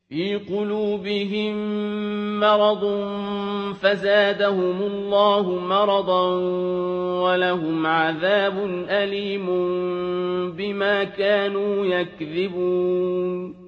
في قلوبهم مرض فزادهم الله مرضا ولهم عذاب أليم بما كانوا يكذبون